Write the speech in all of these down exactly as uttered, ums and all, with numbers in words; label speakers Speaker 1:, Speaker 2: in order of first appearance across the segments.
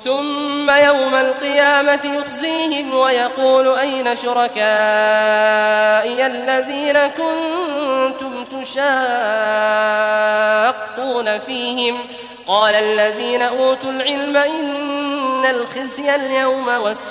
Speaker 1: ثم يوم القيامة يخزيهم ويقول أين شركائي الذين كنتم تشاقون فيهم قال الذين أوتوا العلم إن الخزي اليوم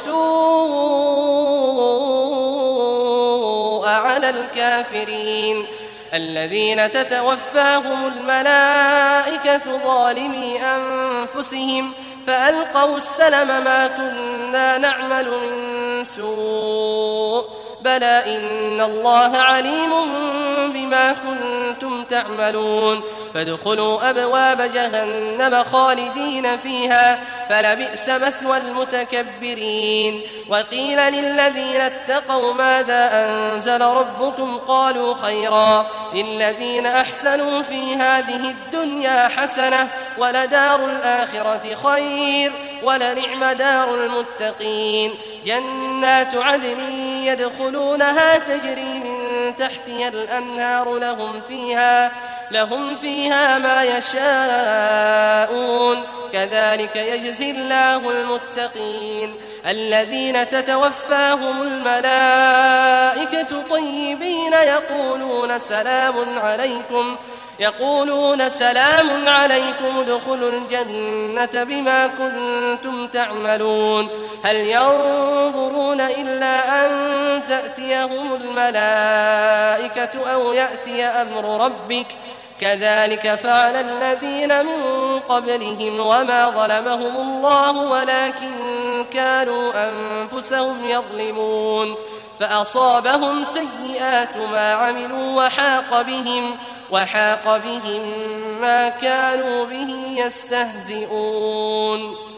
Speaker 1: والسوء على الكافرين الذين تتوفاهم الملائكة ظالمي أنفسهم فألقوا السلم ما كنا نعمل من سوء بلى إن الله عليم بما كنتم تعملون فادخلوا أبواب جهنم خالدين فيها فلبئس مثوى المتكبرين وقيل للذين اتقوا ماذا أنزل ربكم قالوا خيرا للذين أحسنوا في هذه الدنيا حسنة ولدار الآخرة خير ولنعم دار المتقين جنات عدن يدخلونها تجري من تحتها الأنهار لهم فيها لهم فيها ما يشاءون كذلك يجزي الله المتقين الذين تتوفاهم الملائكة طيبين يقولون سلام عليكم يقولون سلام عليكم ادخلوا الجنة بما كنتم تعملون هل ينظرون إلا أن تأتيهم الملائكة أو يأتي أمر ربك كذلك فعل الذين من قبلهم وما ظلمهم الله ولكن كانوا أنفسهم يظلمون فأصابهم سيئات ما عملوا وحاق بهم وحاق بهم ما كانوا به يستهزئون